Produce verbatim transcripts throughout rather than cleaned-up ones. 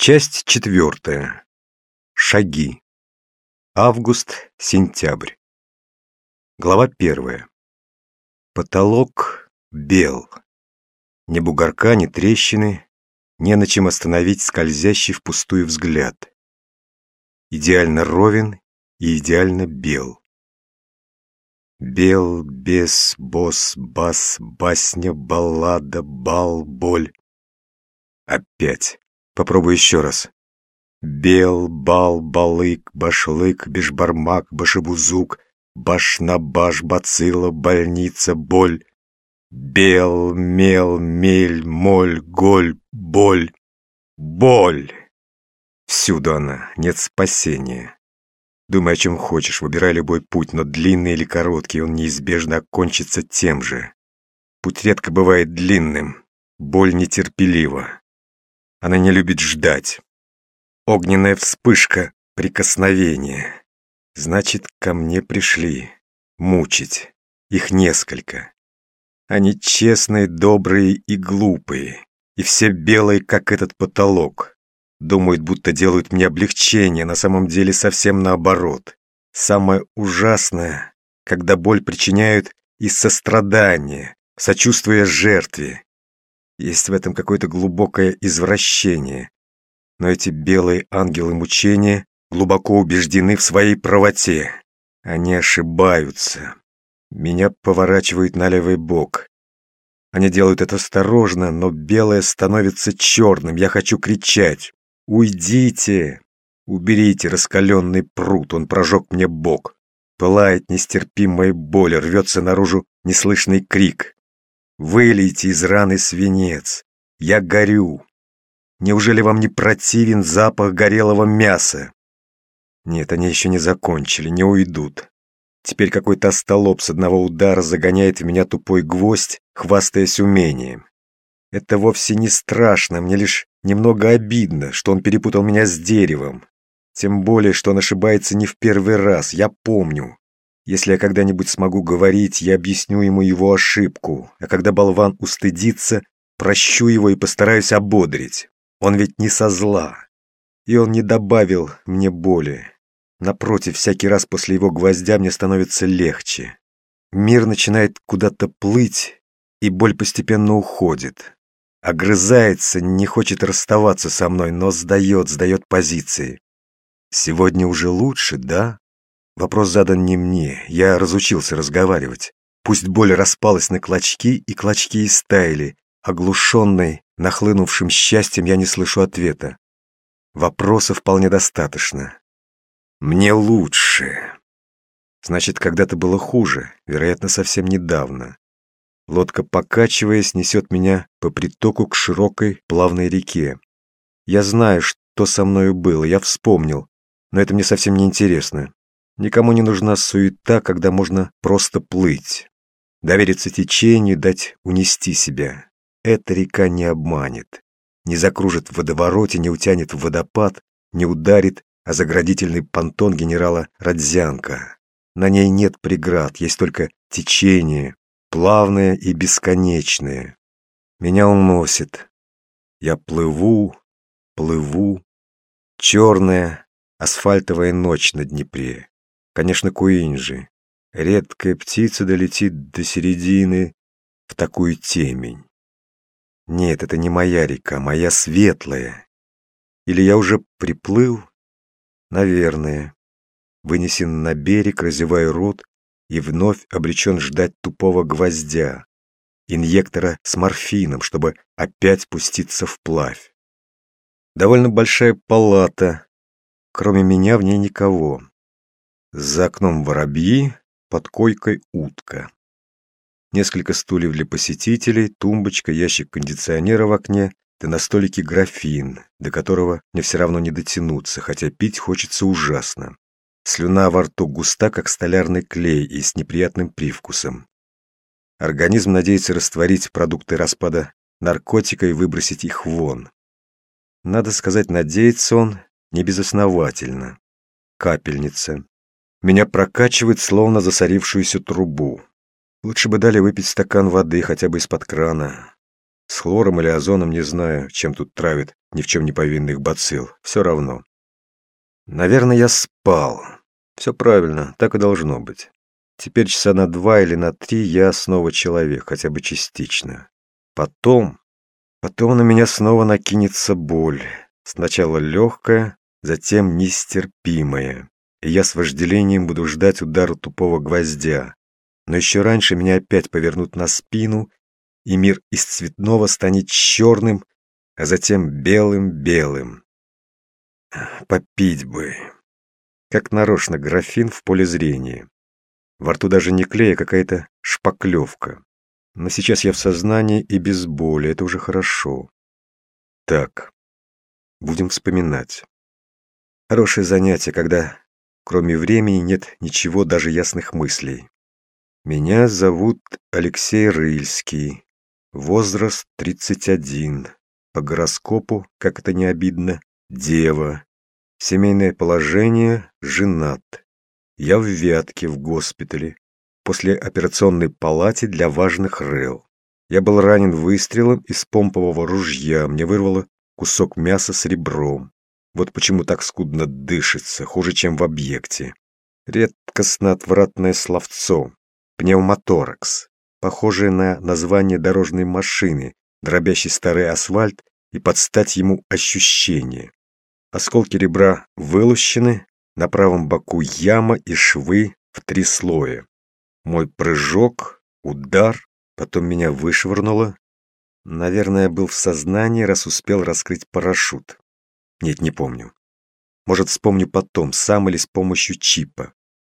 Часть четвертая. Шаги. Август-сентябрь. Глава первая. Потолок бел. Ни бугорка, ни трещины, не на чем остановить скользящий впустую взгляд. Идеально ровен и идеально бел. Бел, бес, босс, бас, басня, баллада, бал, боль. Опять. Попробуй еще раз. Бел, бал, балык, башлык, бешбармак, башебузук, башнабаш, бацилла, больница, боль. Бел, мел, мель, моль, голь, боль. Боль! Всюду она, нет спасения. Думай, о чем хочешь, выбирай любой путь, но длинный или короткий, он неизбежно окончится тем же. Путь редко бывает длинным, боль нетерпелива. Она не любит ждать. Огненная вспышка, прикосновение. Значит, ко мне пришли. Мучить. Их несколько. Они честные, добрые и глупые. И все белые, как этот потолок. Думают, будто делают мне облегчение, на самом деле совсем наоборот. Самое ужасное, когда боль причиняют из сострадания, сочувствуя жертве. Есть в этом какое-то глубокое извращение. Но эти белые ангелы мучения глубоко убеждены в своей правоте. Они ошибаются. Меня поворачивают на левый бок. Они делают это осторожно, но белое становится черным. Я хочу кричать. «Уйдите! Уберите раскаленный пруд, он прожег мне бок». Пылает нестерпимая боль, рвется наружу неслышный крик. «Вылейте из раны свинец! Я горю! Неужели вам не противен запах горелого мяса?» Нет, они еще не закончили, не уйдут. Теперь какой-то остолоп с одного удара загоняет в меня тупой гвоздь, хвастаясь умением. Это вовсе не страшно, мне лишь немного обидно, что он перепутал меня с деревом. Тем более, что он ошибается не в первый раз, я помню. Если я когда-нибудь смогу говорить, я объясню ему его ошибку, а когда болван устыдится, прощу его и постараюсь ободрить. Он ведь не со зла, и он не добавил мне боли. Напротив, всякий раз после его гвоздя мне становится легче. Мир начинает куда-то плыть, и боль постепенно уходит. Огрызается, не хочет расставаться со мной, но сдает, сдает позиции. Сегодня уже лучше, да? Вопрос задан не мне, я разучился разговаривать. Пусть боль распалась на клочки, и клочки истаяли. Оглушенный, нахлынувшим счастьем, я не слышу ответа. Вопроса вполне достаточно. Мне лучше. Значит, когда-то было хуже, вероятно, совсем недавно. Лодка, покачиваясь, несет меня по притоку к широкой плавной реке. Я знаю, что со мною было, я вспомнил, но это мне совсем не интересно. Никому не нужна суета, когда можно просто плыть. Довериться течению, дать унести себя. Эта река не обманет. Не закружит в водовороте, не утянет в водопад, не ударит о заградительный понтон генерала Родзянко. На ней нет преград, есть только течение, плавное и бесконечное. Меня уносит. Я плыву, плыву. Черная асфальтовая ночь на Днепре. Конечно, Куинджи. Редкая птица долетит до середины в такую темень. Нет, это не моя река, моя светлая. Или я уже приплыл? Наверное. Вынесен на берег, разеваю рот и вновь обречен ждать тупого гвоздя, инъектора с морфином, чтобы опять пуститься вплавь. Довольно большая палата. Кроме меня в ней никого. За окном воробьи, под койкой утка. Несколько стульев для посетителей, тумбочка, ящик кондиционера в окне, да на столике графин, до которого мне все равно не дотянуться, хотя пить хочется ужасно. Слюна во рту густа, как столярный клей, и с неприятным привкусом. Организм надеется растворить продукты распада наркотика и выбросить их вон. Надо сказать, надеется он небезосновательно. Капельница. Меня прокачивает, словно засорившуюся трубу. Лучше бы дали выпить стакан воды, хотя бы из-под крана. С хлором или озоном не знаю, чем тут травят ни в чем не повинных бацилл. Все равно. Наверное, я спал. Все правильно, так и должно быть. Теперь часа на два или на три я снова человек, хотя бы частично. Потом... Потом на меня снова накинется боль. Сначала легкая, затем нестерпимая. И я с вожделением буду ждать удара тупого гвоздя. Но еще раньше меня опять повернут на спину, и мир из цветного станет черным, а затем белым-белым. Попить бы. Как нарочно графин в поле зрения. Во рту даже не клей, а какая-то шпаклевка. Но сейчас я в сознании и без боли, это уже хорошо. Так, будем вспоминать. Хорошее занятие, когда кроме времени нет ничего, даже ясных мыслей. Меня зовут Алексей Рыльский. Возраст тридцать один. По гороскопу, как это не обидно, дева. Семейное положение – женат. Я в Вятке, в госпитале. После операционной палате для важных РЭЛ. Я был ранен выстрелом из помпового ружья. Мне вырвало кусок мяса с ребром. Вот почему так скудно дышится, хуже, чем в объекте. Редкостно отвратное словцо. Пневмоторакс. Похожее на название дорожной машины, дробящий старый асфальт и под стать ему ощущение. Осколки ребра вылущены, на правом боку яма и швы в три слоя. Мой прыжок, удар, потом меня вышвырнуло. Наверное, я был в сознании, раз успел раскрыть парашют. Нет, не помню. Может, вспомню потом, сам или с помощью чипа.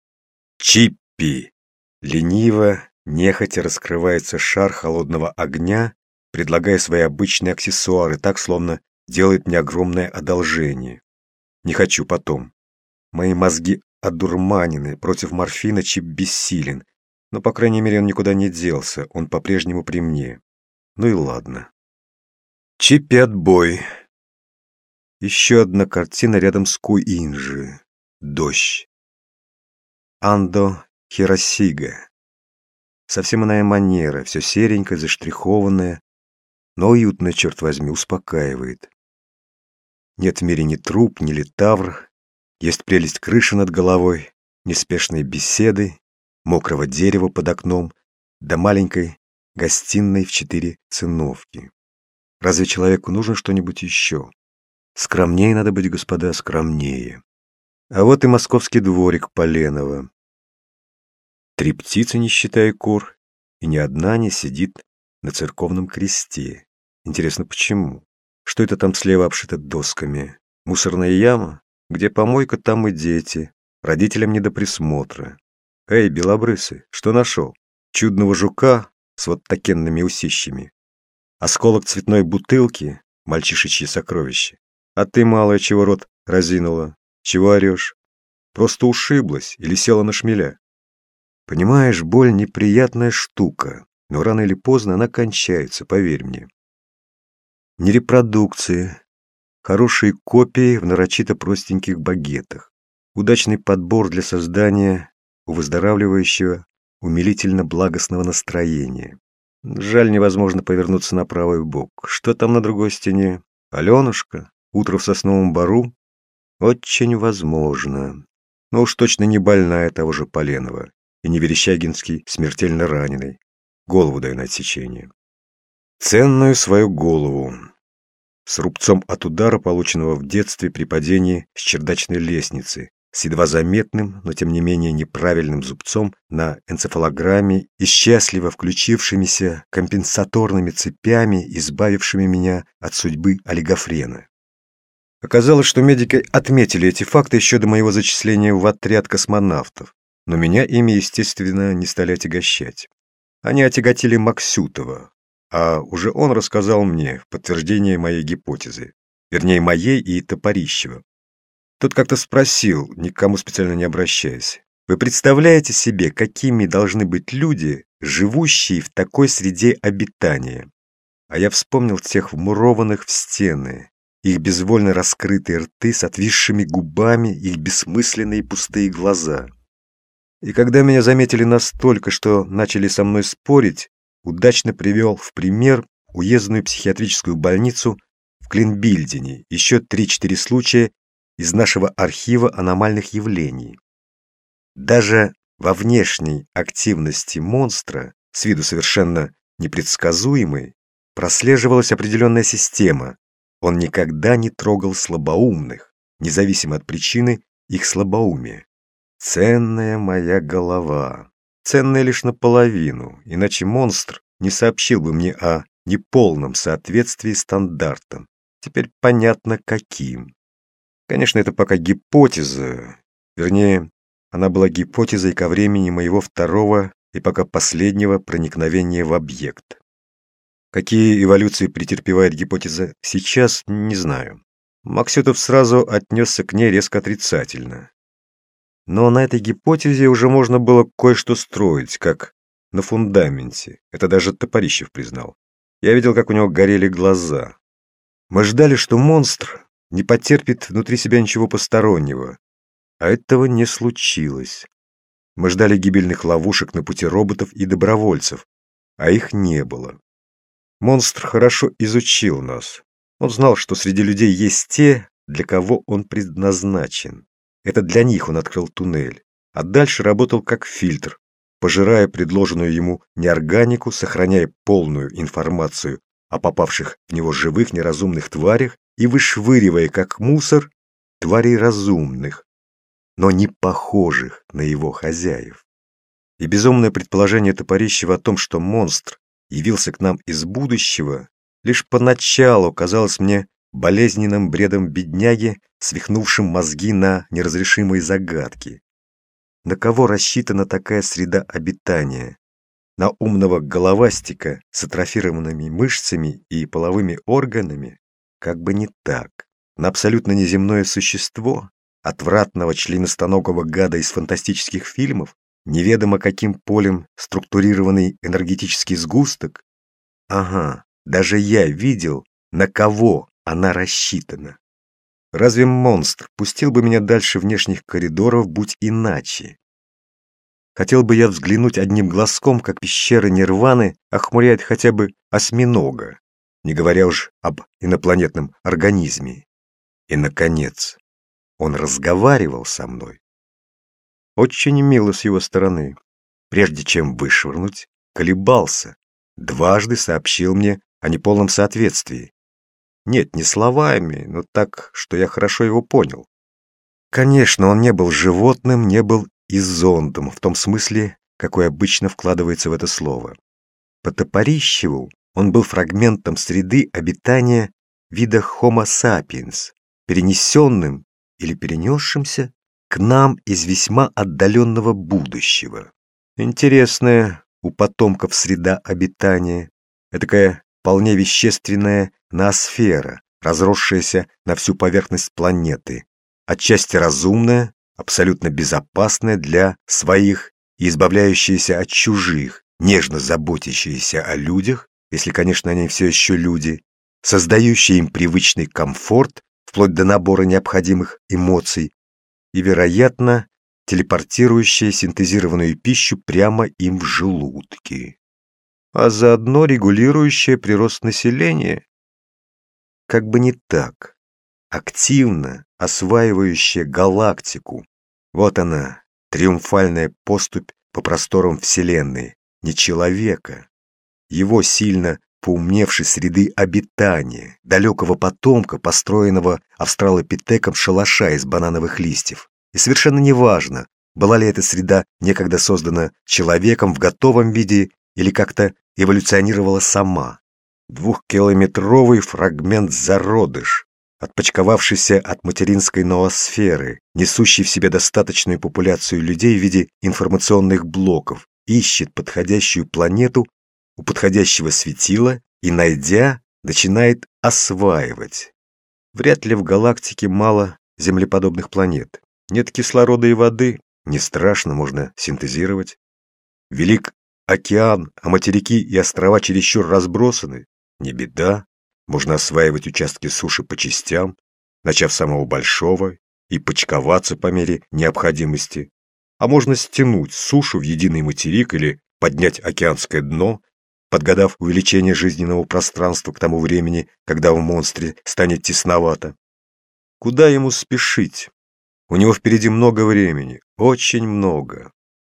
Чиппи! Лениво, нехотя раскрывается шар холодного огня, предлагая свои обычные аксессуары, так, словно делает мне огромное одолжение. Не хочу потом. Мои мозги одурманены, против морфина чип бессилен. Но, по крайней мере, он никуда не делся, он по-прежнему при мне. Ну и ладно. Чипи отбой. Еще одна картина рядом с Куинджи. Дождь. Андо Хиросига. Совсем иная манера, все серенькое, заштрихованное, но уютно, черт возьми, успокаивает. Нет в мире ни труп, ни литавр, есть прелесть крыши над головой, неспешные беседы, мокрого дерева под окном, да маленькой гостиной в четыре циновки. Разве человеку нужно что-нибудь еще? Скромнее надо быть, господа, скромнее. А вот и московский дворик Поленова. Три птицы, не считая кур, и ни одна не сидит на церковном кресте. Интересно, почему? Что это там слева обшито досками? Мусорная яма? Где помойка, там и дети. Родителям не до присмотра. Эй, белобрысый, что нашел? Чудного жука с вот такенными усищами? Осколок цветной бутылки? Мальчишечье сокровище. А ты, малая, чего рот разинула? Чего орешь? Просто ушиблась или села на шмеля? Понимаешь, боль неприятная штука, но рано или поздно она кончается, поверь мне. Не репродукции, хорошие копии в нарочито простеньких багетах, удачный подбор для создания у выздоравливающего умилительно благостного настроения. Жаль, невозможно повернуться на правый бок. Что там на другой стене? Аленушка? Утро в сосновом бору? Очень возможно. Но уж точно не больная того же Поленова. И не Верещагинский смертельно раненый. Голову даю на отсечение. Ценную свою голову. С рубцом от удара, полученного в детстве при падении с чердачной лестницы, с едва заметным, но тем не менее неправильным зубцом на энцефалограмме и счастливо включившимися компенсаторными цепями, избавившими меня от судьбы олигофрена. Оказалось, что медики отметили эти факты еще до моего зачисления в отряд космонавтов, но меня ими, естественно, не стали отягощать. Они отяготили Максютова, а уже он рассказал мне в подтверждение моей гипотезы, вернее, моей и Топорищева. Тот как-то спросил, никому специально не обращаясь: вы представляете себе, какими должны быть люди, живущие в такой среде обитания? А я вспомнил тех вмурованных в стены, их безвольно раскрытые рты с отвисшими губами, их бессмысленные пустые глаза. И когда меня заметили настолько, что начали со мной спорить, удачно привел в пример уездную психиатрическую больницу в Клинбильдене, еще три-четыре случая из нашего архива аномальных явлений. Даже во внешней активности монстра, с виду совершенно непредсказуемой, прослеживалась определенная система. Он никогда не трогал слабоумных, независимо от причины их слабоумия. Ценная моя голова. Ценная лишь наполовину, иначе монстр не сообщил бы мне о неполном соответствии стандартам. Теперь понятно, каким. Конечно, это пока гипотеза, вернее, она была гипотезой ко времени моего второго и пока последнего проникновения в объект. Какие эволюции претерпевает гипотеза сейчас, не знаю. Максютов сразу отнесся к ней резко отрицательно. Но на этой гипотезе уже можно было кое-что строить, как на фундаменте. Это даже Топорищев признал. Я видел, как у него горели глаза. Мы ждали, что монстр не потерпит внутри себя ничего постороннего. А этого не случилось. Мы ждали гибельных ловушек на пути роботов и добровольцев, а их не было. Монстр хорошо изучил нас. Он знал, что среди людей есть те, для кого он предназначен. Это для них он открыл туннель, а дальше работал как фильтр, пожирая предложенную ему неорганику, сохраняя полную информацию о попавших в него живых неразумных тварях и вышвыривая как мусор тварей разумных, но не похожих на его хозяев. И безумное предположение Топорищева о том, что монстр явился к нам из будущего, лишь поначалу казалось мне болезненным бредом бедняги, свихнувшим мозги на неразрешимые загадки. На кого рассчитана такая среда обитания? На умного головастика с атрофированными мышцами и половыми органами? Как бы не так. На абсолютно неземное существо, отвратного членистоногого гада из фантастических фильмов, неведомо каким полем структурированный энергетический сгусток? Ага, даже я видел, на кого она рассчитана. Разве монстр пустил бы меня дальше внешних коридоров, будь иначе? Хотел бы я взглянуть одним глазком, как пещера Нирваны охмуряет хотя бы осьминога, не говоря уж об инопланетном организме. И, наконец, он разговаривал со мной. Очень мило с его стороны. Прежде чем вышвырнуть, колебался, дважды сообщил мне о неполном соответствии. Нет, не словами, но так, что я хорошо его понял. Конечно, он не был животным, не был и зондом, в том смысле, какой обычно вкладывается в это слово. По Топорищеву он был фрагментом среды обитания вида Homo sapiens, перенесенным или перенесшимся к нам из весьма отдаленного будущего. Интересная у потомков среда обитания, этакая вполне вещественная ноосфера, разросшаяся на всю поверхность планеты, отчасти разумная, абсолютно безопасная для своих и избавляющаяся от чужих, нежно заботящаяся о людях, если, конечно, они все еще люди, создающая им привычный комфорт, вплоть до набора необходимых эмоций, и, вероятно, телепортирующая синтезированную пищу прямо им в желудки, а заодно регулирующая прирост населения. Как бы не так. Активно осваивающая галактику. Вот она, триумфальная поступь по просторам Вселенной, не человека. Его сильно поумневшей среды обитания, далекого потомка, построенного австралопитеком шалаша из банановых листьев. И совершенно неважно, была ли эта среда некогда создана человеком в готовом виде или как-то эволюционировала сама. Двухкилометровый фрагмент-зародыш, отпочковавшийся от материнской ноосферы, несущий в себе достаточную популяцию людей в виде информационных блоков, ищет подходящую планету у подходящего светила и, найдя, начинает осваивать. Вряд ли в галактике мало землеподобных планет. Нет кислорода и воды, не страшно, можно синтезировать. Велик океан, а материки и острова чересчур разбросаны. Не беда, можно осваивать участки суши по частям, начав с самого большого и почковаться по мере необходимости. А можно стянуть сушу в единый материк или поднять океанское дно, подгадав увеличение жизненного пространства к тому времени, когда в монстре станет тесновато. Куда ему спешить? У него впереди много времени, очень много.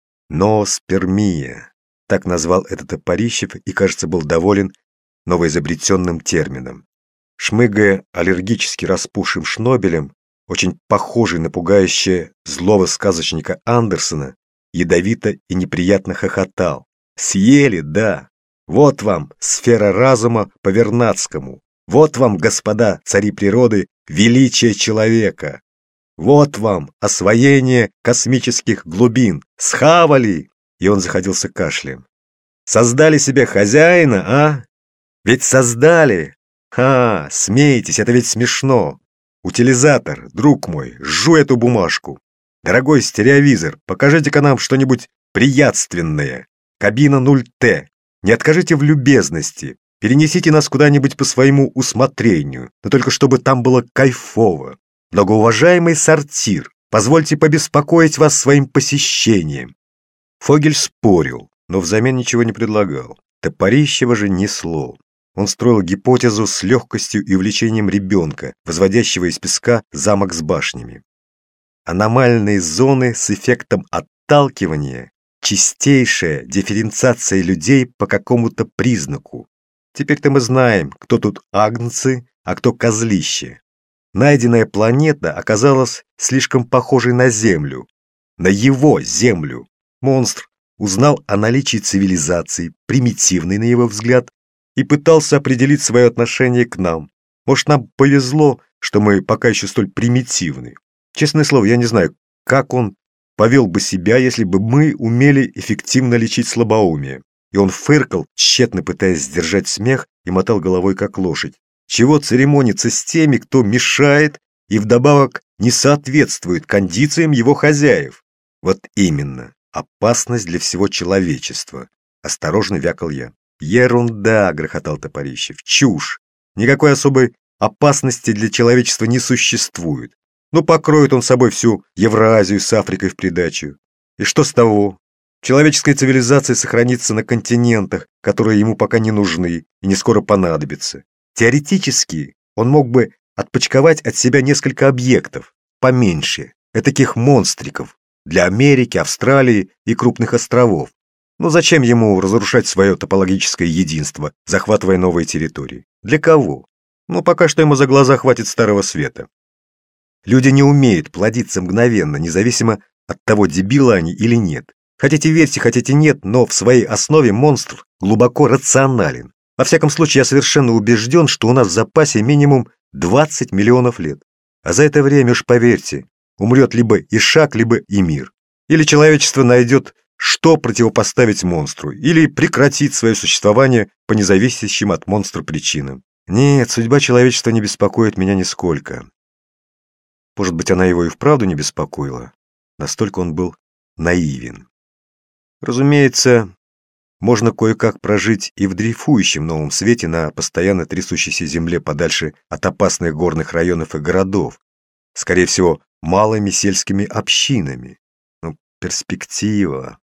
Нооспермия, так назвал это Топорищев и, кажется, был доволен новоизобретенным термином. Шмыгая аллергически распухшим шнобелем, очень похожий на пугающее злого сказочника Андерсона, ядовито и неприятно хохотал. «Съели, да! Вот вам сфера разума по Вернадскому! Вот вам, господа цари природы, величие человека! Вот вам освоение космических глубин! Схавали!» И он заходился кашлем. «Создали себе хозяина, а? Ведь создали! Ха, смеетесь, это ведь смешно! Утилизатор, друг мой, жуй эту бумажку! Дорогой стереовизор, покажите-ка нам что-нибудь приятственное! Кабина ноль Т! Не откажите в любезности! Перенесите нас куда-нибудь по своему усмотрению, но только чтобы там было кайфово! Многоуважаемый сортир, позвольте побеспокоить вас своим посещением!» Фогель спорил, но взамен ничего не предлагал. Топорищева же несло. Он строил гипотезу с легкостью и увлечением ребенка, возводящего из песка замок с башнями. Аномальные зоны с эффектом отталкивания, чистейшая дифференциация людей по какому-то признаку. Теперь-то мы знаем, кто тут агнцы, а кто козлище. Найденная планета оказалась слишком похожей на Землю, на его Землю. Монстр узнал о наличии цивилизации, примитивной на его взгляд, и пытался определить свое отношение к нам. Может, нам повезло, что мы пока еще столь примитивны. Честное слово, я не знаю, как он повел бы себя, если бы мы умели эффективно лечить слабоумие. И он фыркал, тщетно пытаясь сдержать смех, и мотал головой, как лошадь. Чего церемониться с теми, кто мешает и вдобавок не соответствует кондициям его хозяев? Вот именно, опасность для всего человечества. Осторожно вякал я. «Ерунда!» — грохотал Топорищев. «Чушь! Никакой особой опасности для человечества не существует. Ну, покроет он собой всю Евразию с Африкой в придачу. И что с того? Человеческая цивилизация сохранится на континентах, которые ему пока не нужны и не скоро понадобятся. Теоретически он мог бы отпочковать от себя несколько объектов, поменьше, этаких монстриков, для Америки, Австралии и крупных островов. Но зачем ему разрушать свое топологическое единство, захватывая новые территории? Для кого? Ну, пока что ему за глаза хватит Старого Света. Люди не умеют плодиться мгновенно, независимо от того, дебилы они или нет. Хотите верьте, хотите нет, но в своей основе монстр глубоко рационален. Во всяком случае, я совершенно убежден, что у нас в запасе минимум двадцать миллионов лет. А за это время, уж поверьте, умрет либо Ишак, либо и мир. Или человечество найдет, что противопоставить монстру, или прекратит свое существование по независящим от монстра причинам. Нет, судьба человечества не беспокоит меня нисколько. Может быть, она его и вправду не беспокоила. Настолько он был наивен. Разумеется, можно кое-как прожить и в дрейфующем новом свете на постоянно трясущейся земле подальше от опасных горных районов и городов, скорее всего, малыми сельскими общинами. Но перспектива.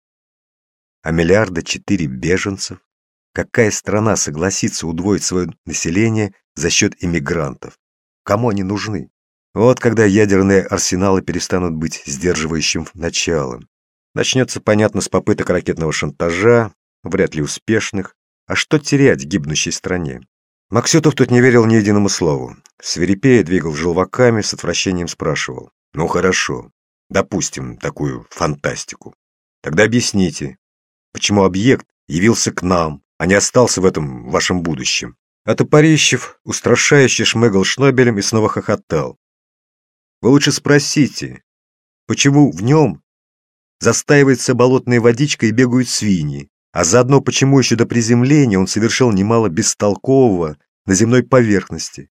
А миллиарда четыре беженцев? Какая страна согласится удвоить свое население за счет иммигрантов? Кому они нужны? Вот когда ядерные арсеналы перестанут быть сдерживающим началом. Начнется, понятно, с попыток ракетного шантажа, вряд ли успешных. А что терять гибнущей стране? Максютов тут не верил ни единому слову. Свирепея двигал желваками, с отвращением спрашивал. Ну хорошо, допустим такую фантастику. Тогда объясните, почему объект явился к нам, а не остался в этом вашем будущем? А Топорищев устрашающе шмыгал шнобелем и снова хохотал. Вы лучше спросите, почему в нем застаивается болотная водичка и бегают свиньи, а заодно почему еще до приземления он совершил немало бестолкового на земной поверхности.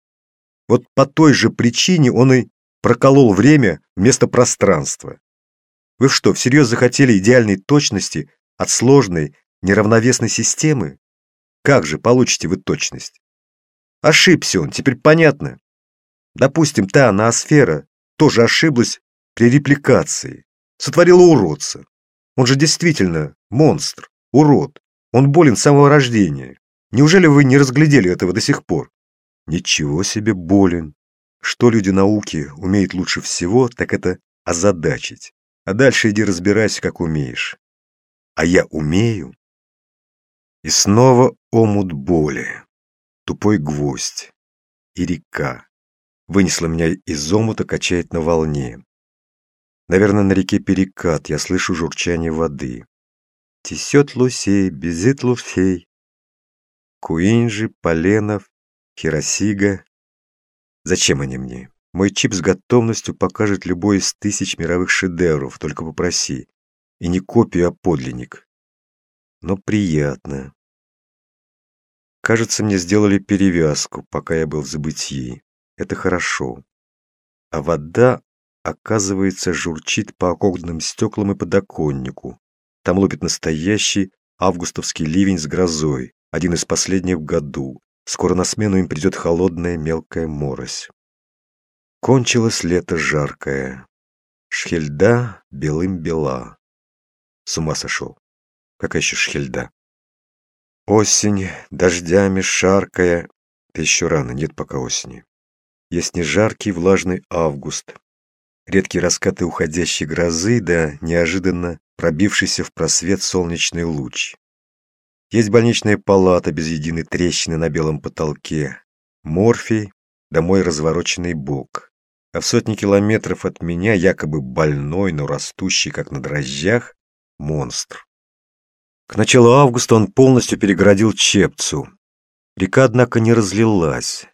Вот по той же причине он и проколол время вместо пространства. Вы что, всерьез захотели идеальной точности от сложной, неравновесной системы? Как же получите вы точность? Ошибся он, теперь понятно. Допустим, та ноосфера тоже ошиблась при репликации, сотворила уродца. Он же действительно монстр, урод. Он болен с самого рождения. Неужели вы не разглядели этого до сих пор? Ничего себе болен. Что люди науки умеют лучше всего, так это озадачить. А дальше иди разбирайся, как умеешь. А я умею. И снова омут боли. Тупой гвоздь. И река. Вынесла меня из омута, качает на волне. Наверное, на реке перекат, я слышу журчание воды. Тесет лусей, безит лусей. Куинджи, Поленов, Хиросига. Зачем они мне? Мой чип с готовностью покажет любой из тысяч мировых шедевров, только попроси. И не копию, а подлинник. Но приятно. Кажется, мне сделали перевязку, пока я был в забытии. Это хорошо. А вода, оказывается, журчит по оконным стеклам и подоконнику. Там лупит настоящий августовский ливень с грозой, один из последних в году. Скоро на смену им придет холодная мелкая морось. Кончилось лето жаркое. Шхельда белым бела. С ума сошел. Какая еще шхельда? Осень, дождями шаркая. Это еще рано, нет пока осени. Есть не жаркий, влажный август. Редкие раскаты уходящей грозы, да неожиданно пробившийся в просвет солнечный луч. Есть больничная палата без единой трещины на белом потолке. Морфий, да мой развороченный бок. А в сотни километров от меня, якобы больной, но растущий, как на дрожжах, монстр. К началу августа он полностью перегородил Чепцу. Река, однако, не разлилась.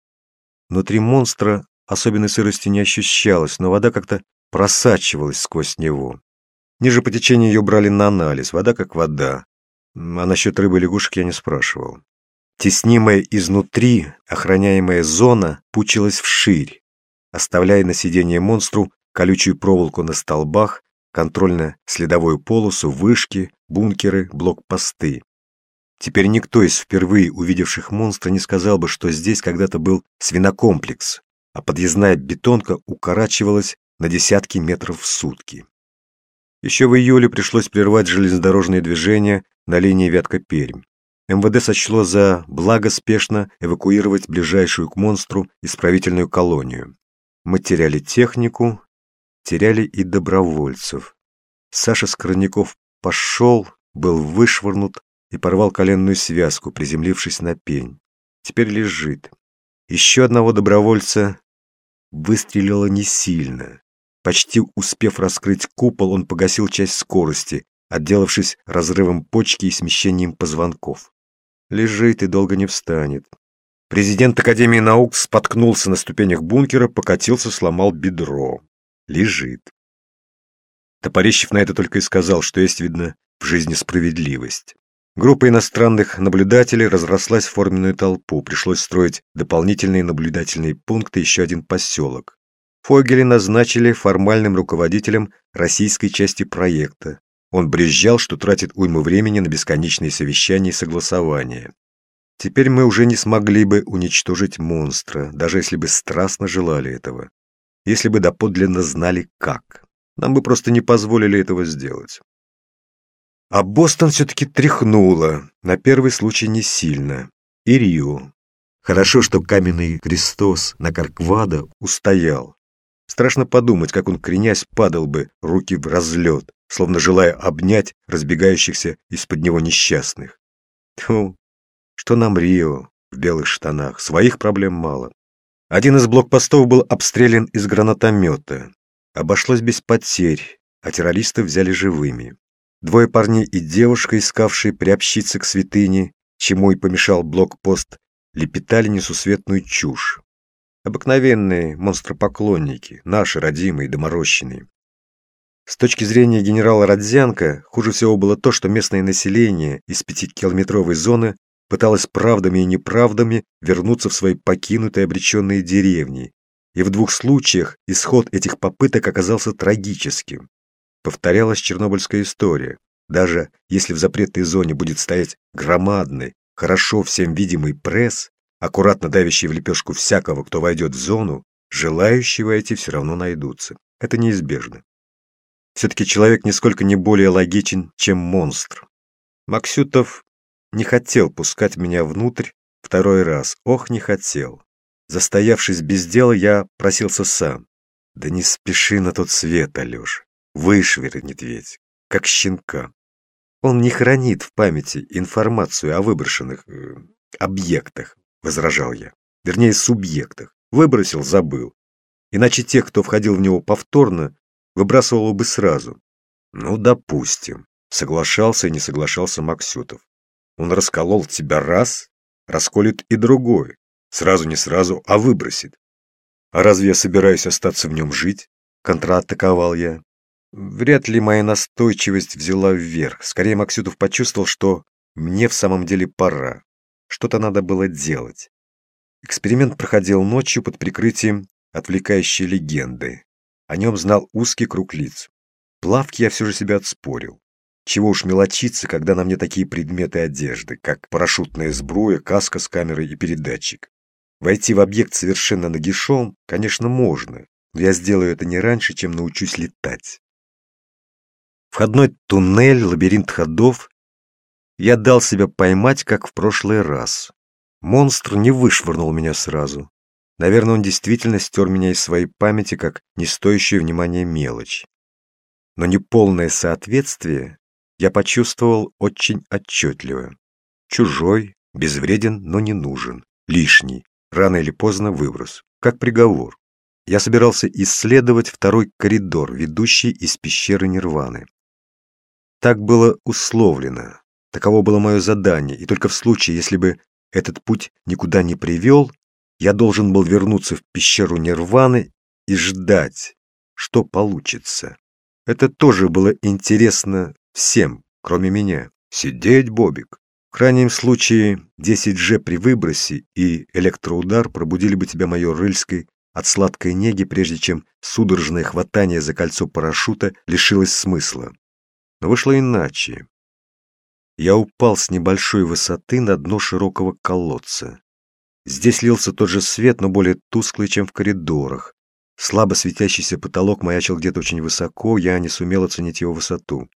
Внутри монстра особенной сырости не ощущалось, но вода как-то просачивалась сквозь него. Ниже по течению ее брали на анализ, вода как вода. А насчет рыбы и лягушек я не спрашивал. Теснимая изнутри, охраняемая зона пучилась вширь, оставляя на сиденье монстру колючую проволоку на столбах, контрольно-следовую полосу, вышки, бункеры, блокпосты. Теперь никто из впервые увидевших монстра не сказал бы, что здесь когда-то был свинокомплекс, а подъездная бетонка укорачивалась на десятки метров в сутки. Еще в июле пришлось прервать железнодорожные движения на линии Вятка-Пермь. эм вэ дэ сочло за благо спешно эвакуировать ближайшую к монстру исправительную колонию. Мы теряли технику, теряли и добровольцев. Саша Скорняков пошел, был вышвырнут и порвал коленную связку, приземлившись на пень. Теперь лежит. Еще одного добровольца выстрелило не сильно. Почти успев раскрыть купол, он погасил часть скорости, отделавшись разрывом почки и смещением позвонков. Лежит и долго не встанет. Президент Академии наук споткнулся на ступенях бункера, покатился, сломал бедро. Лежит. Топорищев на это только и сказал, что есть, видно, в жизни справедливость. Группа иностранных наблюдателей разрослась в форменную толпу. Пришлось строить дополнительные наблюдательные пункты, еще один поселок. Фогеля назначили формальным руководителем российской части проекта. Он брезжал, что тратит уйму времени на бесконечные совещания и согласования. Теперь мы уже не смогли бы уничтожить монстра, даже если бы страстно желали этого. Если бы доподлинно знали как. Нам бы просто не позволили этого сделать. А Бостон все-таки тряхнуло, на первый случай не сильно. И Рио. Хорошо, что каменный Христос на Карквадо устоял. Страшно подумать, как он, кренясь, падал бы, руки в разлет, словно желая обнять разбегающихся из-под него несчастных. Тьфу, что нам Рио в белых штанах, своих проблем мало. Один из блокпостов был обстрелян из гранатомета. Обошлось без потерь, а террористов взяли живыми. Двое парней и девушка, искавшие приобщиться к святыне, чему и помешал блокпост, лепетали несусветную чушь. Обыкновенные монстропоклонники, наши родимые, доморощенные. С точки зрения генерала Родзянко, хуже всего было то, что местное население из пятикилометровой зоны пыталось правдами и неправдами вернуться в свои покинутые обреченные деревни, и в двух случаях исход этих попыток оказался трагическим. Повторялась чернобыльская история. Даже если в запретной зоне будет стоять громадный, хорошо всем видимый пресс, аккуратно давящий в лепешку всякого, кто войдет в зону, желающие войти все равно найдутся. Это неизбежно. Все-таки человек нисколько не более логичен, чем монстр. Максютов не хотел пускать меня внутрь второй раз. Ох, не хотел. Застоявшись без дела, я просился сам. Да не спеши на тот свет, Алеша. Вышвырнет ведь, как щенка. Он не хранит в памяти информацию о выброшенных э, объектах, возражал я. Вернее, субъектах. Выбросил, забыл. Иначе тех, кто входил в него повторно, выбрасывал бы сразу. Ну, допустим. Соглашался и не соглашался Максютов. Он расколол тебя раз, расколет и другой. Сразу не сразу, а выбросит. А разве я собираюсь остаться в нем жить? Контратаковал я. Вряд ли моя настойчивость взяла вверх. Скорее, Максютов почувствовал, что мне в самом деле пора. Что-то надо было делать. Эксперимент проходил ночью под прикрытием отвлекающей легенды. О нем знал узкий круг лиц. Плавки я все же себя отспорил. Чего уж мелочиться, когда на мне такие предметы одежды, как парашютная сбруя, каска с камерой и передатчик. Войти в объект совершенно нагишом, конечно, можно, но я сделаю это не раньше, чем научусь летать. Входной туннель, лабиринт ходов. Я дал себя поймать, как в прошлый раз. Монстр не вышвырнул меня сразу. Наверное, он действительно стер меня из своей памяти, как не стоящую внимания мелочь. Но неполное соответствие я почувствовал очень отчетливо. Чужой, безвреден, но не нужен. Лишний. Рано или поздно выброс. Как приговор. Я собирался исследовать второй коридор, ведущий из пещеры Нирваны. Так было условлено. Таково было мое задание, и только в случае, если бы этот путь никуда не привел, я должен был вернуться в пещеру Нирваны и ждать, что получится. Это тоже было интересно всем, кроме меня. Сидеть, Бобик. В крайнем случае, десять джи при выбросе и электроудар пробудили бы тебя, майор Рыльской, от сладкой неги, прежде чем судорожное хватание за кольцо парашюта лишилось смысла. Но вышло иначе. Я упал с небольшой высоты на дно широкого колодца. Здесь лился тот же свет, но более тусклый, чем в коридорах. Слабо светящийся потолок маячил где-то очень высоко, я не сумел оценить его высоту.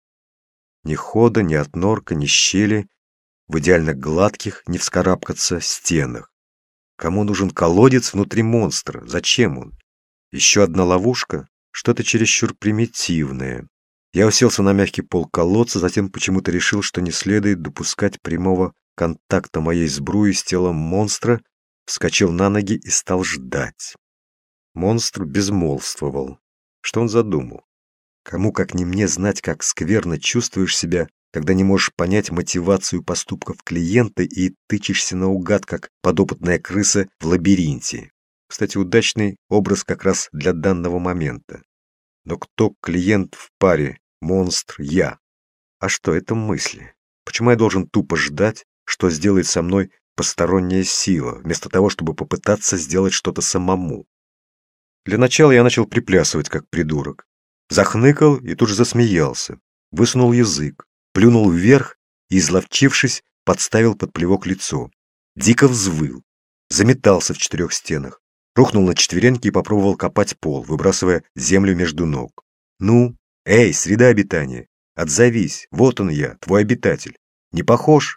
Ни хода, ни отнорка, ни щели, в идеально гладких, не вскарабкаться, стенах. Кому нужен колодец внутри монстра? Зачем он? Еще одна ловушка? Что-то чересчур примитивное. Я уселся на мягкий пол колодца, затем почему-то решил, что не следует допускать прямого контакта моей сбруи с телом монстра, вскочил на ноги и стал ждать. Монстр безмолвствовал. Что он задумал? Кому, как не мне, знать, как скверно чувствуешь себя, когда не можешь понять мотивацию поступков клиента и тычешься наугад, как подопытная крыса в лабиринте. Кстати, удачный образ как раз для данного момента. Но кто клиент в паре? Монстр, я. А что, это мысли. Почему я должен тупо ждать, что сделает со мной посторонняя сила, вместо того, чтобы попытаться сделать что-то самому? Для начала я начал приплясывать, как придурок. Захныкал и тут же засмеялся. Высунул язык, плюнул вверх и, изловчившись, подставил под плевок лицо. Дико взвыл, заметался в четырех стенах, рухнул на четвереньки и попробовал копать пол, выбрасывая землю между ног. «Ну, эй, среда обитания, отзовись, вот он я, твой обитатель. Не похож?»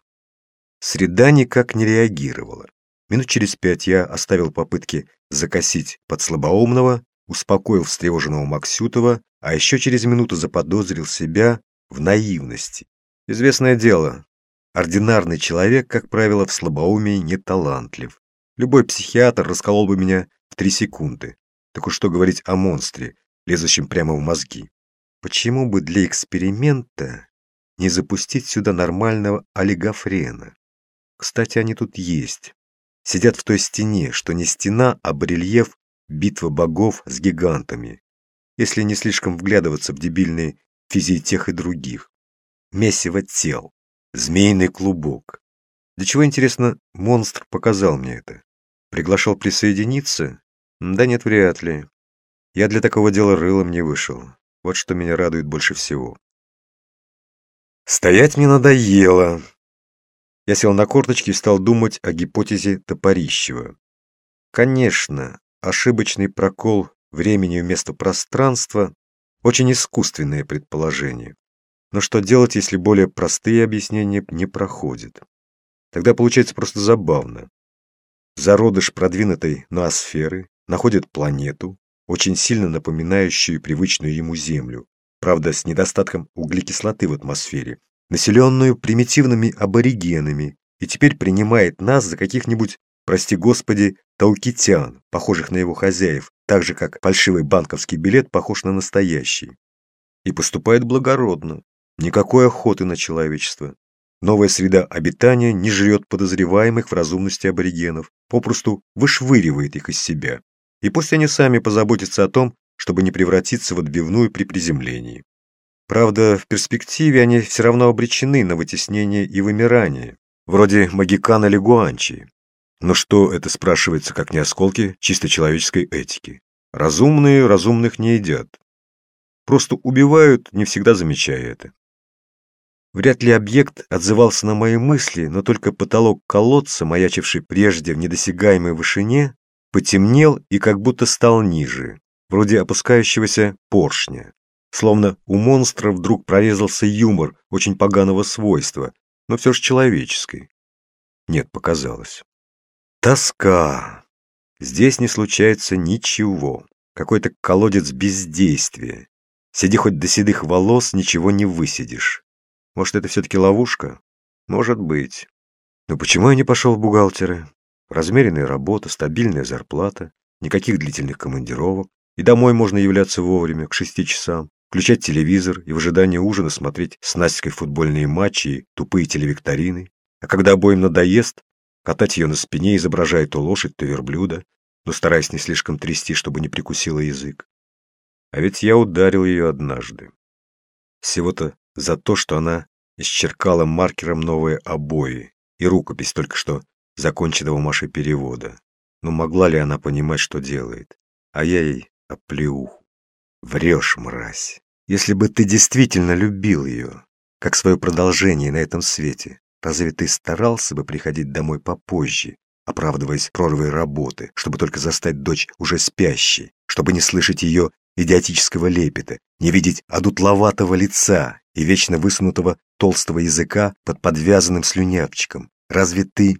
Среда никак не реагировала. Минут через пять я оставил попытки закосить под слабоумного, успокоил встревоженного Максютова, а еще через минуту заподозрил себя в наивности. Известное дело, ординарный человек, как правило, в слабоумии не талантлив. Любой психиатр расколол бы меня в три секунды. Так уж что говорить о монстре, лезущем прямо в мозги. Почему бы для эксперимента не запустить сюда нормального олигофрена? Кстати, они тут есть. Сидят в той стене, что не стена, а барельеф «Битва богов с гигантами», если не слишком вглядываться в дебильные физии тех и других. Месиво тел, змеиный клубок. Для чего, интересно, монстр показал мне это? Приглашал присоединиться? Да нет, вряд ли. Я для такого дела рылом не вышел. Вот что меня радует больше всего. Стоять мне надоело. Я сел на корточки и стал думать о гипотезе Топорищева. Конечно, ошибочный прокол времени вместо пространства – очень искусственное предположение. Но что делать, если более простые объяснения не проходят? Тогда получается просто забавно. Зародыш продвинутой ноосферы находит планету, очень сильно напоминающую привычную ему Землю, правда, с недостатком углекислоты в атмосфере, населенную примитивными аборигенами, и теперь принимает нас за каких-нибудь, прости господи, таукитян, похожих на его хозяев, так же, как фальшивый банковский билет похож на настоящий. И поступает благородно. Никакой охоты на человечество. Новая среда обитания не жрет подозреваемых в разумности аборигенов, попросту вышвыривает их из себя. И пусть они сами позаботятся о том, чтобы не превратиться в отбивную при приземлении. Правда, в перспективе они все равно обречены на вытеснение и вымирание, вроде Магикана или Гуанчи. Но что это, спрашивается, как не осколки чисто человеческой этики? Разумные разумных не едят. Просто убивают, не всегда замечая это. Вряд ли объект отзывался на мои мысли, но только потолок колодца, маячивший прежде в недосягаемой вышине, потемнел и как будто стал ниже, вроде опускающегося поршня. Словно у монстра вдруг прорезался юмор очень поганого свойства, но все же человеческой. Нет, показалось. Тоска. Здесь не случается ничего. Какой-то колодец бездействия. Сиди хоть до седых волос, ничего не высидишь. Может, это все-таки ловушка? Может быть. Но почему я не пошел в бухгалтеры? Размеренная работа, стабильная зарплата, никаких длительных командировок. И домой можно являться вовремя, к шести часам, включать телевизор и в ожидании ужина смотреть с Настей футбольные матчи и тупые телевикторины. А когда обоим надоест, катать ее на спине, изображая то лошадь, то верблюда, но стараясь не слишком трясти, чтобы не прикусила язык. А ведь я ударил ее однажды. Всего-то за то, что она исчеркала маркером новые обои и рукопись только что законченного Машей перевода. Но могла ли она понимать, что делает? А я ей оплеуху. Врешь, мразь. Если бы ты действительно любил ее, как свое продолжение на этом свете, разве ты старался бы приходить домой попозже, оправдываясь прорвой работы, чтобы только застать дочь уже спящей, чтобы не слышать ее идиотического лепета, не видеть одутловатого лица и вечно высунутого толстого языка под подвязанным слюнявчиком? Разве ты...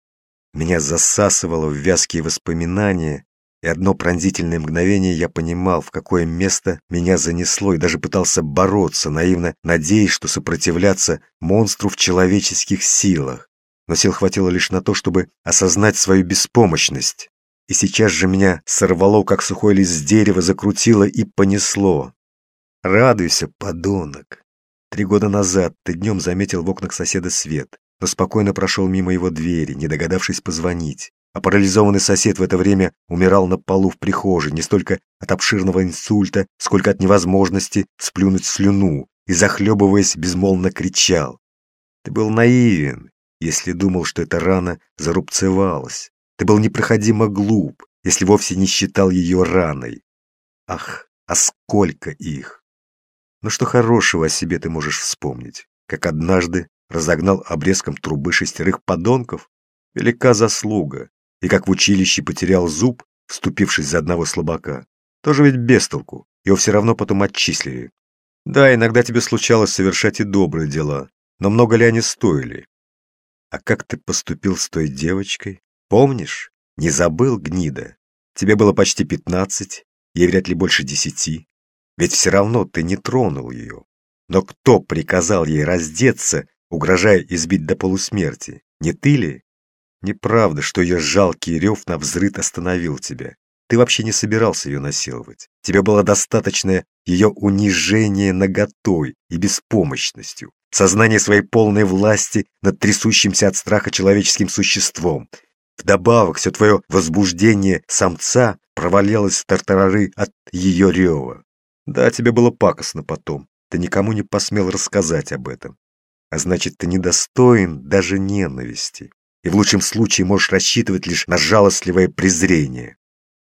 Меня засасывало в вязкие воспоминания, и одно пронзительное мгновение я понимал, в какое место меня занесло, и даже пытался бороться, наивно надеясь, что сопротивляться монстру в человеческих силах. Но сил хватило лишь на то, чтобы осознать свою беспомощность. И сейчас же меня сорвало, как сухой лист с дерева, закрутило и понесло. Радуйся, подонок. Три года назад ты днем заметил в окнах соседа свет, но спокойно прошел мимо его двери, не догадавшись позвонить. А парализованный сосед в это время умирал на полу в прихожей не столько от обширного инсульта, сколько от невозможности сплюнуть слюну, и, захлебываясь, безмолвно кричал. Ты был наивен, если думал, что эта рана зарубцевалась. Ты был непроходимо глуп, если вовсе не считал ее раной. Ах, а сколько их! Но что хорошего о себе ты можешь вспомнить? Как однажды разогнал обрезком трубы шестерых подонков? Велика заслуга. И как в училище потерял зуб, вступившись за одного слабака. Тоже ведь без толку, его все равно потом отчислили. Да, иногда тебе случалось совершать и добрые дела, но много ли они стоили? А как ты поступил с той девочкой? Помнишь? Не забыл, гнида? Тебе было почти пятнадцать, ей вряд ли больше десяти. Ведь все равно ты не тронул ее. Но кто приказал ей раздеться, угрожая избить до полусмерти? Не ты ли? Неправда, что ее жалкий рев навзрыд остановил тебя. Ты вообще не собирался ее насиловать. Тебе было достаточно ее унижения наготой и беспомощностью, сознание своей полной власти над трясущимся от страха человеческим существом. Вдобавок, все твое возбуждение самца провалилось в тартарары от ее рева. Да, тебе было пакостно потом. Ты никому не посмел рассказать об этом. А значит, ты недостоин даже ненависти. И в лучшем случае можешь рассчитывать лишь на жалостливое презрение.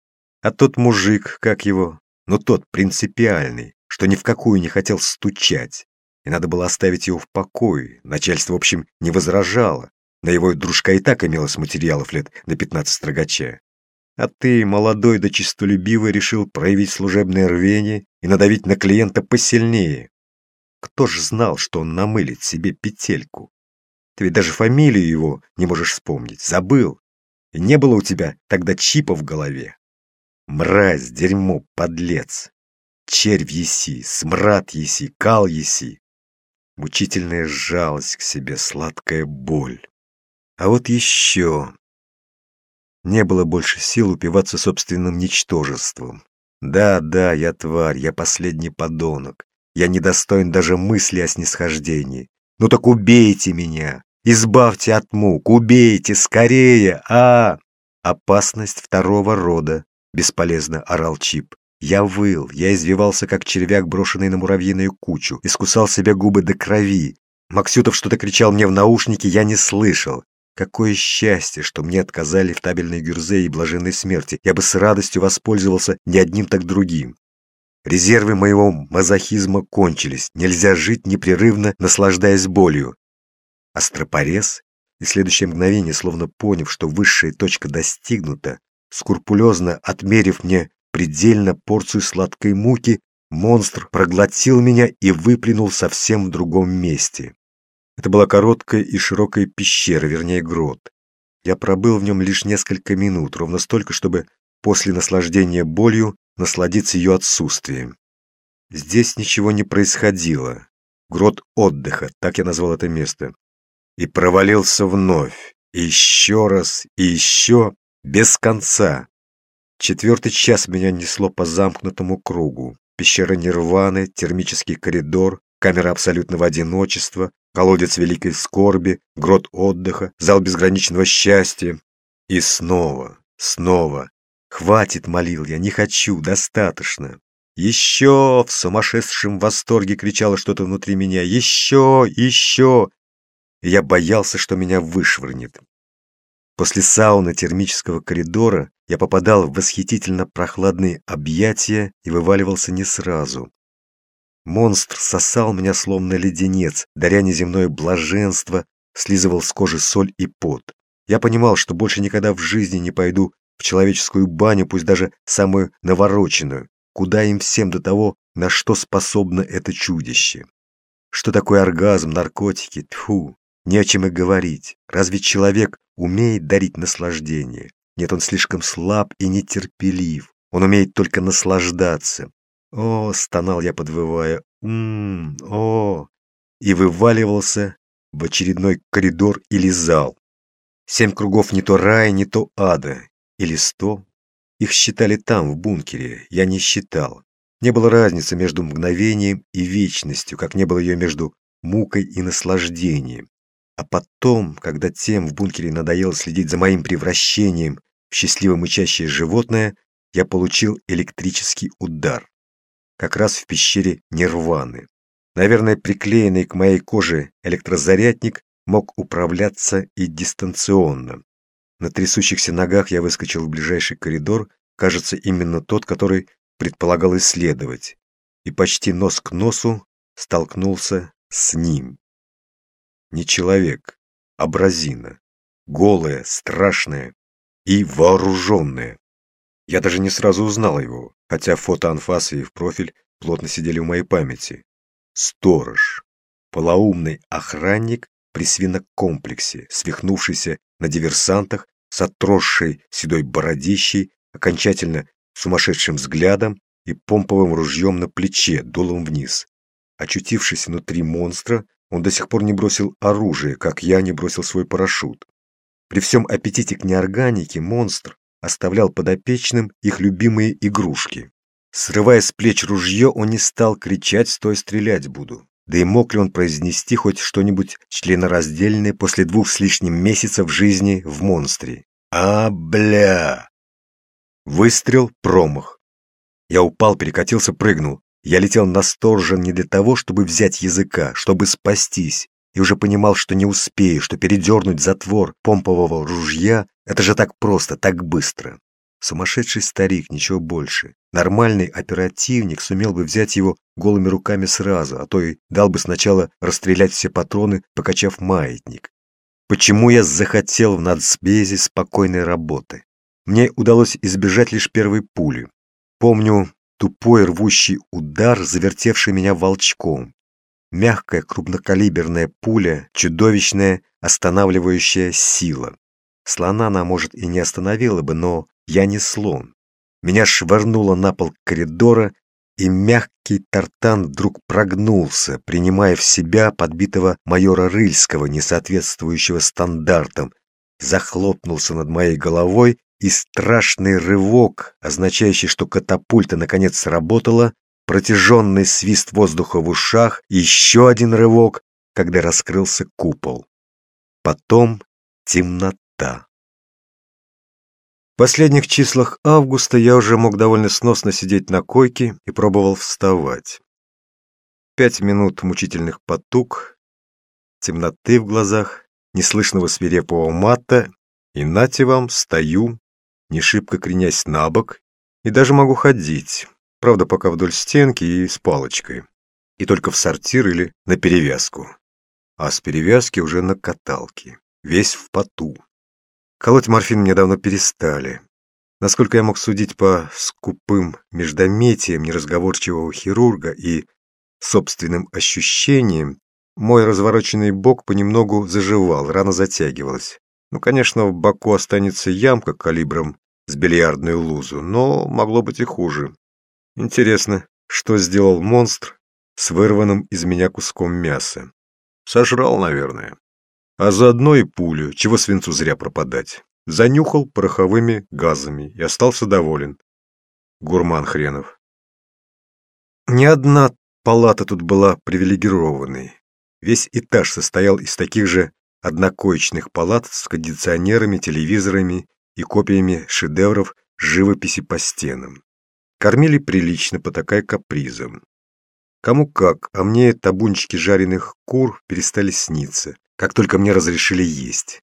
А тот мужик, как его, ну тот принципиальный, что ни в какую не хотел стучать, и надо было оставить его в покое, начальство, в общем, не возражало, на его дружка и так имелось материалов лет на пятнадцать строгача. А ты, молодой да честолюбивый, решил проявить служебное рвение и надавить на клиента посильнее. Кто ж знал, что он намылит себе петельку? Ты ведь даже фамилию его не можешь вспомнить. Забыл. И не было у тебя тогда чипа в голове. Мразь, дерьмо, подлец. Червь еси, смрад еси, кал еси. Мучительная жалость к себе, сладкая боль. А вот еще... Не было больше сил упиваться собственным ничтожеством. Да, да, я тварь, я последний подонок. Я недостоин даже мысли о снисхождении. Ну так убейте меня, избавьте от мук, убейте скорее, а! Опасность второго рода, бесполезно орал Чип. Я выл, я извивался, как червяк, брошенный на муравьиную кучу, искусал себе губы до крови. Максютов что-то кричал мне в наушники, я не слышал. Какое счастье, что мне отказали в табельной гюрзе и блаженной смерти. Я бы с радостью воспользовался не одним, так другим. Резервы моего мазохизма кончились. Нельзя жить непрерывно, наслаждаясь болью. Остропорез, и в следующее мгновение, словно поняв, что высшая точка достигнута, скрупулезно отмерив мне предельно порцию сладкой муки, монстр проглотил меня и выплюнул совсем в другом месте. Это была короткая и широкая пещера, вернее, грот. Я пробыл в нем лишь несколько минут, ровно столько, чтобы после наслаждения болью насладиться ее отсутствием. Здесь ничего не происходило. Грот отдыха, так я назвал это место. И провалился вновь, и еще раз, и еще, без конца. Четвертый час меня несло по замкнутому кругу. Пещера Нирваны, термический коридор, камера абсолютного одиночества, колодец великой скорби, грот отдыха, зал безграничного счастья. И снова, снова. «Хватит», — молил я, — «не хочу, достаточно». «Еще!» — в сумасшедшем восторге кричало что-то внутри меня. «Еще! Еще!» И я боялся, что меня вышвырнет. После сауны термического коридора я попадал в восхитительно прохладные объятия и вываливался не сразу. Монстр сосал меня словно леденец, даря неземное блаженство, слизывал с кожи соль и пот. Я понимал, что больше никогда в жизни не пойду в человеческую баню, пусть даже самую навороченную. Куда им всем до того, на что способно это чудище? Что такое оргазм, наркотики? Тьфу, не о чем и говорить. Разве человек умеет дарить наслаждение? Нет, он слишком слаб и нетерпелив. Он умеет только наслаждаться. «О!» — стонал я, подвывая. «М-м, о!» И вываливался в очередной коридор или зал. Семь кругов не то рая, не то ада. Или сто. Их считали там, в бункере. Я не считал. Не было разницы между мгновением и вечностью, как не было ее между мукой и наслаждением. А потом, когда тем в бункере надоело следить за моим превращением в счастливо мычащее животное, я получил электрический удар. Как раз в пещере Нирваны. Наверное, приклеенный к моей коже электрозарядник мог управляться и дистанционно. На трясущихся ногах я выскочил в ближайший коридор, кажется, именно тот, который предполагал исследовать, и почти нос к носу столкнулся с ним. Не человек, а бразина. Голая, страшная и вооруженная. Я даже не сразу узнал его, хотя фото анфаса и в профиль плотно сидели в моей памяти. Сторож. Полоумный охранник при свинокомплексе, свихнувшийся на диверсантах, с отросшей седой бородищей, окончательно сумасшедшим взглядом и помповым ружьем на плече, дулом вниз. Очутившись внутри монстра, он до сих пор не бросил оружие, как я не бросил свой парашют. При всем аппетите к неорганике монстр оставлял подопечным их любимые игрушки. Срывая с плеч ружье, он не стал кричать «стой, стрелять буду». Да и мог ли он произнести хоть что-нибудь членораздельное после двух с лишним месяцев жизни в монстре? А, бля! Выстрел, промах. Я упал, перекатился, прыгнул. Я летел на сторожа не для того, чтобы взять языка, чтобы спастись. И уже понимал, что не успею, что передернуть затвор помпового ружья — это же так просто, так быстро. Сумасшедший старик, ничего больше. Нормальный оперативник сумел бы взять его голыми руками сразу, а то и дал бы сначала расстрелять все патроны, покачав маятник. Почему я захотел в нацбезе спокойной работы? Мне удалось избежать лишь первой пули. Помню тупой рвущий удар, завертевший меня волчком. Мягкая крупнокалиберная пуля, чудовищная, останавливающая сила. Слона она, может, и не остановила бы, но я не слон. Меня швырнуло на пол коридора, и мягкий тартан вдруг прогнулся, принимая в себя подбитого майора Рыльского, не соответствующего стандартам, захлопнулся над моей головой, и страшный рывок, означающий, что катапульта наконец сработала, протяженный свист воздуха в ушах, и еще один рывок, когда раскрылся купол. Потом темнота. В последних числах августа я уже мог довольно сносно сидеть на койке и пробовал вставать. Пять минут мучительных потуг, темноты в глазах, неслышного свирепого мата, и нате вам, стою, не шибко кренясь на бок, и даже могу ходить, правда, пока вдоль стенки и с палочкой, и только в сортир или на перевязку, а с перевязки уже на каталке, весь в поту. Колоть морфин мне давно перестали. Насколько я мог судить по скупым междометиям неразговорчивого хирурга и собственным ощущениям, мой развороченный бок понемногу заживал, рана затягивалась. Ну, конечно, в боку останется ямка калибром с бильярдную лузу, но могло быть и хуже. Интересно, что сделал монстр с вырванным из меня куском мяса? Сожрал, наверное. А заодно и пулю, чего свинцу зря пропадать. Занюхал пороховыми газами и остался доволен. Гурман хренов. Ни одна палата тут была привилегированной. Весь этаж состоял из таких же однокоечных палат с кондиционерами, телевизорами и копиями шедевров живописи по стенам. Кормили прилично, потакая капризом. Кому как, а мне табунчики жареных кур перестали сниться, как только мне разрешили есть.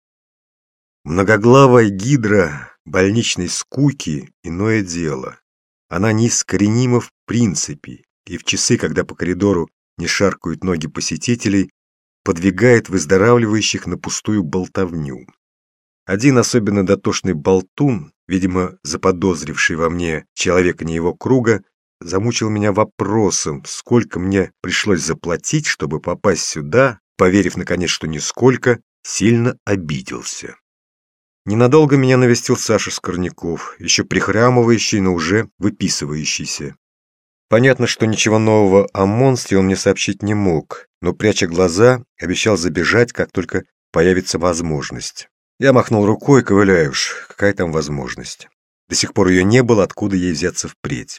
Многоглавая гидра больничной скуки — иное дело. Она неискоренима в принципе, и в часы, когда по коридору не шаркают ноги посетителей, подвигает выздоравливающих на пустую болтовню. Один особенно дотошный болтун, видимо, заподозривший во мне человека не его круга, замучил меня вопросом, сколько мне пришлось заплатить, чтобы попасть сюда, поверив, наконец, что нисколько, сильно обиделся. Ненадолго меня навестил Саша Скорняков, еще прихрамывающий, но уже выписывающийся. Понятно, что ничего нового о монстре он мне сообщить не мог, но, пряча глаза, обещал забежать, как только появится возможность. Я махнул рукой, ковыляю уж, какая там возможность. До сих пор ее не было, откуда ей взяться впредь.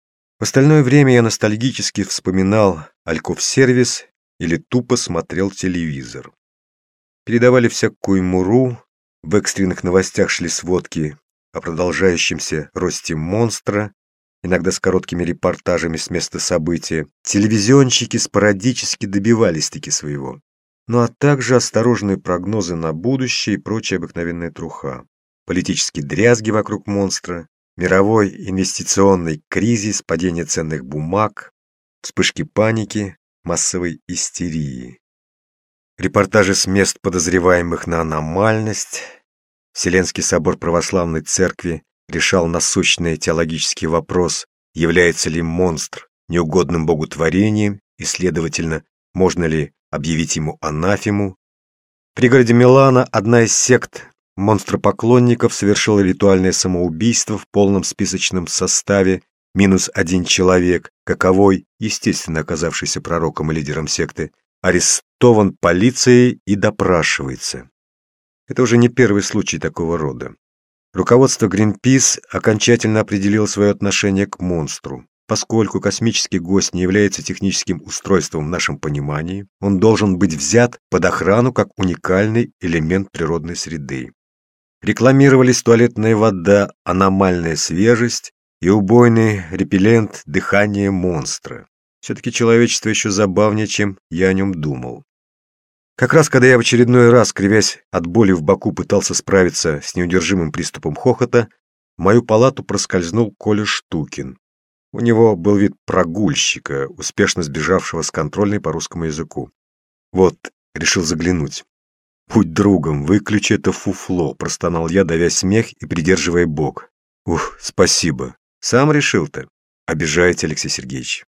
В остальное время я ностальгически вспоминал Альков-сервис или тупо смотрел телевизор. Передавали всякую муру, в экстренных новостях шли сводки о продолжающемся росте монстра, иногда с короткими репортажами с места события. Телевизионщики спорадически добивались-таки своего. Ну а также осторожные прогнозы на будущее и прочая обыкновенная труха. Политические дрязги вокруг монстра, мировой инвестиционный кризис, падение ценных бумаг, вспышки паники, массовой истерии. Репортажи с мест подозреваемых на аномальность. Вселенский собор православной церкви решал насущный теологический вопрос, является ли монстр неугодным Богу творением и, следовательно, можно ли объявить ему анафему. В пригороде Милана одна из сект монстропоклонников совершила ритуальное самоубийство в полном списочном составе, минус один человек, каковой, естественно оказавшийся пророком и лидером секты, арестован полицией и допрашивается. Это уже не первый случай такого рода. Руководство Greenpeace окончательно определило свое отношение к монстру. Поскольку космический гость не является техническим устройством в нашем понимании, он должен быть взят под охрану как уникальный элемент природной среды. Рекламировались туалетная вода, аномальная свежесть и убойный репеллент дыхания монстра. Все-таки человечество еще забавнее, чем я о нем думал. Как раз когда я в очередной раз, кривясь от боли в боку, пытался справиться с неудержимым приступом хохота, в мою палату проскользнул Коля Штукин. У него был вид прогульщика, успешно сбежавшего с контрольной по русскому языку. Вот, решил заглянуть. «Будь другом, выключи это фуфло», — простонал я, давя смех и придерживая бок. «Ух, спасибо. Сам решил-то?» «Обижаете, Алексей Сергеевич».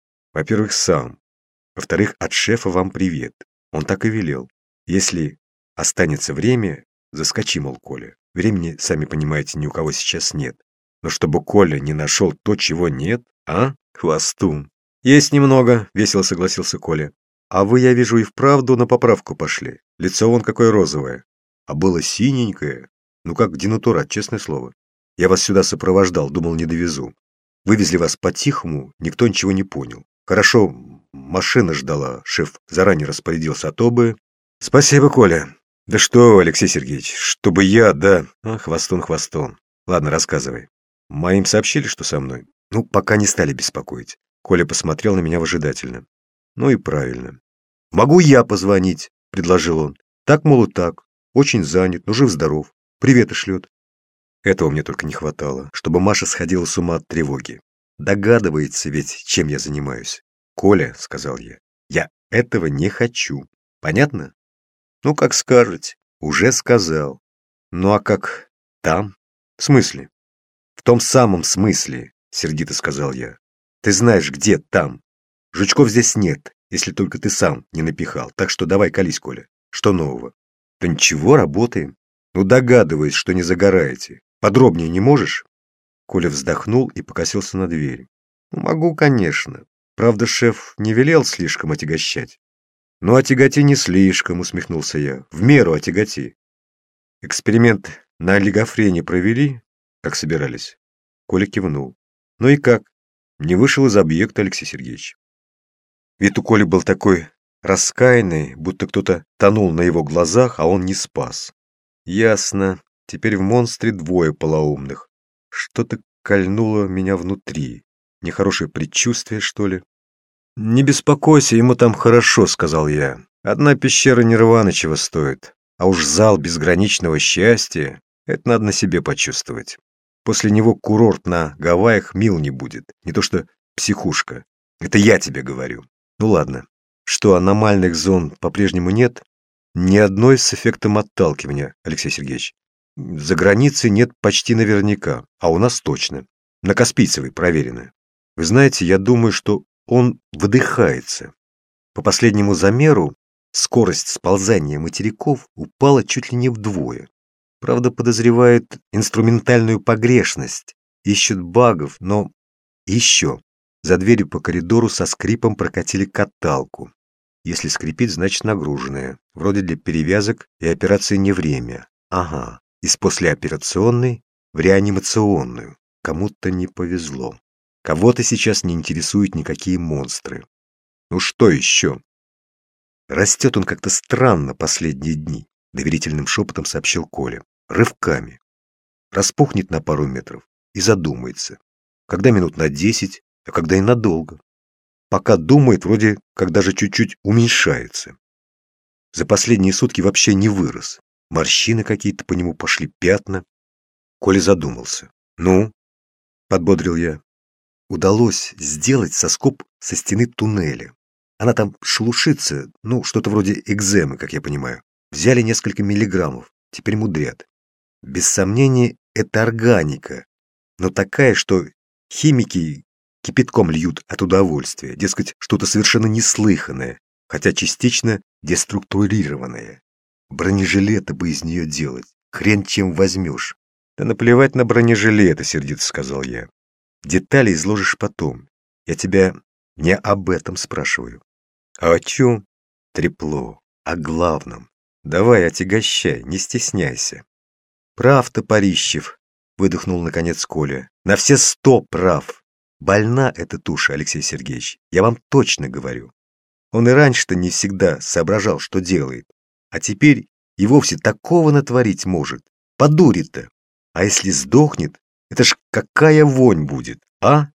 «Во-первых, сам. Во-вторых, от шефа вам привет. Он так и велел. Если Останется время, заскочи, мол, Коля. Времени, сами понимаете, ни у кого сейчас нет. Но чтобы Коля не нашел то, чего нет, а, хвостун? Есть немного, весело согласился Коля. А вы, я вижу, и вправду на поправку пошли. Лицо вон какое розовое. А было синенькое. Ну как денатурат, честное слово. Я вас сюда сопровождал, думал, не довезу. Вывезли вас по-тихому, никто ничего не понял. Хорошо, машина ждала, шеф заранее распорядился, а то бы... Спасибо, Коля. Да что, Алексей Сергеевич, чтобы я, да... А, хвостун, хвостун. Ладно, рассказывай. Моим сообщили, что со мной? Ну, пока не стали беспокоить. Коля посмотрел на меня выжидательно. Ну и правильно. Могу я позвонить, предложил он. Так, мол, и так. Очень занят, но жив-здоров. Приветы шлет. Этого мне только не хватало, чтобы Маша сходила с ума от тревоги. Догадывается ведь, чем я занимаюсь. Коля, сказал я, я этого не хочу. Понятно? Ну, как скажете. Уже сказал. Ну, а как там? В смысле? В том самом смысле, сердито сказал я. Ты знаешь, где там. Жучков здесь нет, если только ты сам не напихал. Так что давай колись, Коля. Что нового? Да ничего, работаем. Ну, догадываюсь, что не загораете. Подробнее не можешь? Коля вздохнул и покосился на дверь. Ну, могу, конечно. Правда, шеф не велел слишком отягощать. Ну, отяготи не слишком, усмехнулся я. В меру отяготи. Эксперимент на олигофрене провели, как собирались? Коля кивнул. Ну и как? Не вышел из объекта, Алексей Сергеевич. Вид у Коли был такой раскаянный, будто кто-то тонул на его глазах, а он не спас. Ясно. Теперь в монстре двое полоумных. Что-то кольнуло меня внутри. Нехорошее предчувствие, что ли? «Не беспокойся, ему там хорошо», — сказал я. «Одна пещера Нирваны чего стоит. А уж зал безграничного счастья — это надо на себе почувствовать. После него курорт на Гавайях мил не будет. Не то что психушка. Это я тебе говорю. Ну ладно. Что, аномальных зон по-прежнему нет? Ни одной с эффектом отталкивания, Алексей Сергеевич. За границей нет почти наверняка, а у нас точно. На Каспийцевой проверено. Вы знаете, я думаю, что он выдыхается. По последнему замеру скорость сползания материков упала чуть ли не вдвое. Правда, подозревает инструментальную погрешность, ищут багов, но еще. За дверью по коридору со скрипом прокатили каталку. Если скрипит, значит нагруженная. Вроде для перевязок и операции не время. Ага. Из послеоперационной в реанимационную. Кому-то не повезло. Кого-то сейчас не интересуют никакие монстры. Ну что еще? Растет он как-то странно последние дни, доверительным шепотом сообщил Коля. Рывками. Распухнет на пару метров и задумается. Когда минут на десять, а когда и надолго. Пока думает, вроде как даже чуть-чуть уменьшается. За последние сутки вообще не вырос. Морщины какие-то по нему пошли, пятна. Коля задумался. «Ну?» — подбодрил я. Удалось сделать соскоб со стены туннеля. Она там шелушится, ну, что-то вроде экземы, как я понимаю. Взяли несколько миллиграммов, теперь мудрят. Без сомнения, это органика, но такая, что химики кипятком льют от удовольствия, дескать, что-то совершенно неслыханное, хотя частично деструктурированное. Бронежилеты бы из нее делать, хрен чем возьмешь. Да наплевать на бронежилеты, сердито сказал я. Детали изложишь потом. Я тебя не об этом спрашиваю. А о чем? Трепло. О главном. Давай, отягощай, не стесняйся. Прав, Топорищев, выдохнул наконец Коля. На все сто прав. Больна эта туша, Алексей Сергеевич. Я вам точно говорю. Он и раньше-то не всегда соображал, что делает. А теперь и вовсе такого натворить может. Подурит-то. А если сдохнет, это ж какая вонь будет, а?